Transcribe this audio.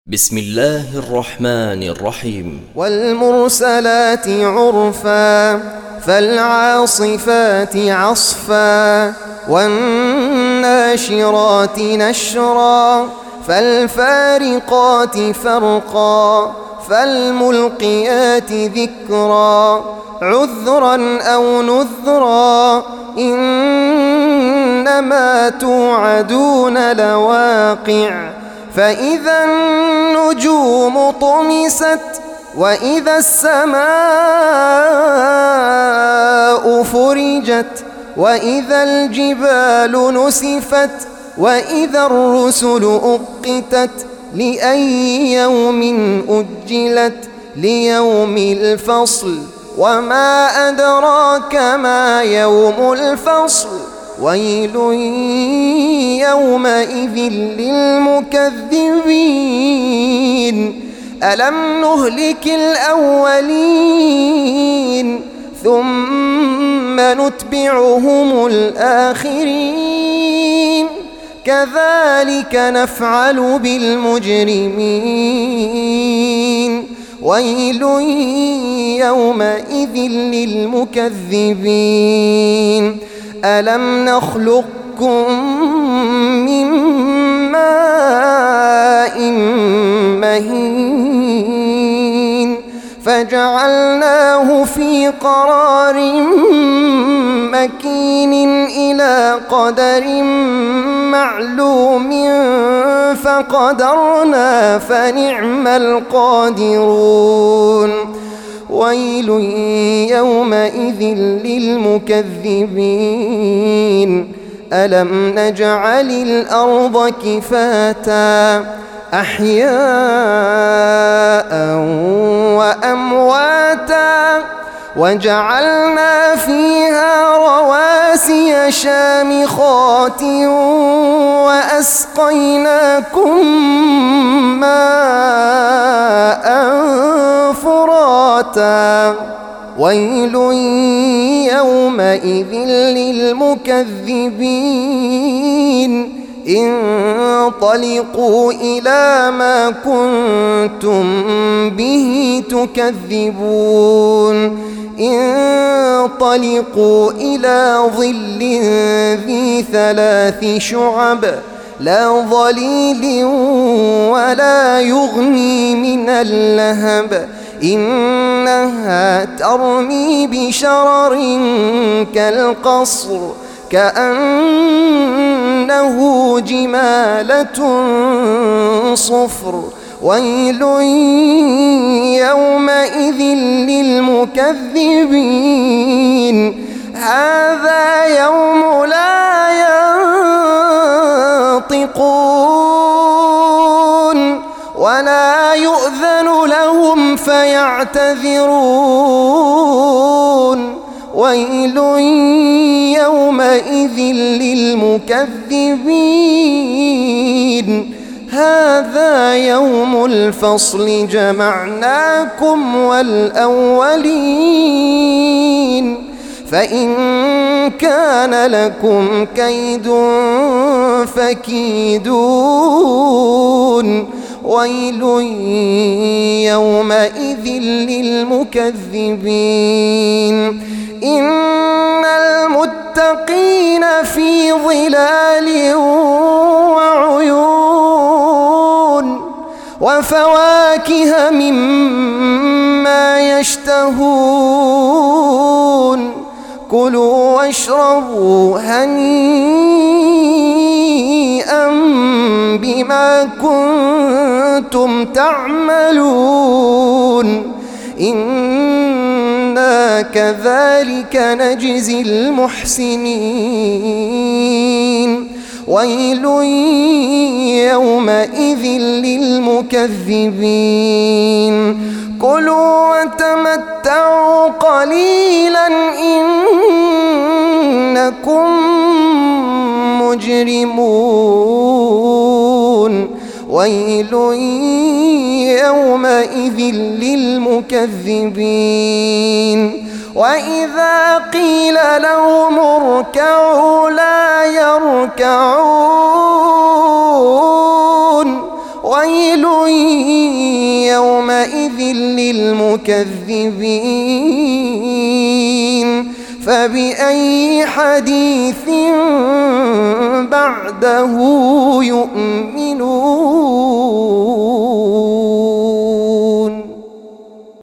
بسم الله الرحمن الرحيم. والمرسلات عرفا فالعاصفات عصفا والناشرات نشرا فالفارقات فرقا فالملقيات ذكرا عذرا أو نذرا إنما توعدون لواقع فإذا النجوم طمست وإذا السماء فرجت وإذا الجبال نسفت وإذا الرسل أقتت لأي يوم أجلت ليوم الفصل وما أدراك ما يوم الفصل ويل يومئذ للمكذبين ألم نهلك الأولين ثم نتبعهم الآخرين كذلك نفعل بالمجرمين ويل يومئذ للمكذبين ألم نخلقكم من ماء مهين فجعلناه في قرار مكين إلى قدر معلوم فقدرنا فنعم القادرون ويل يومئذ للمكذبين ألم نجعل الأرض كفاتا أحياء وأمواتا وجعلنا فيها رواسي شامخات وأسقيناكم ماء فراتا ويل يومئذ للمكذبين انطلقوا إلى ما كنتم به تكذبون انطلقوا إلى ظل ذي 3 شعب لا ظليل ولا يغني من اللهب إنها ترمي بشرر كالقصر كأنه جمالة صفر ويل يومئذ للمكذبين هذا يوم لا ينطقون ولا يؤذن لهم فيعتذرون ويل يومئذ للمكذبين هذا يوم الفصل جمعناكم والأولين فإن كان لكم كيد فكيدون ويل يومئذ للمكذبين إن المتقين في ظلال وعيون وفواكه مما يشتهون كلوا واشربوا هنيئا بما كنتم تعملون إنا كذلك نجزي المحسنين ويل يومئذ للمكذبين كلوا وتمتعوا قليلا إنكم مجرمون ويل يومئذ للمكذبين وإذا قيل لهم اركعوا لا يركعون ويل المكذبين فبأي حديث بعده يؤمنون